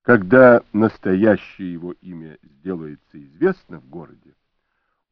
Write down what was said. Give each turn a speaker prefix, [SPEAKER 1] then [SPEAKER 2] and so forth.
[SPEAKER 1] Когда настоящее его имя сделается известно в городе,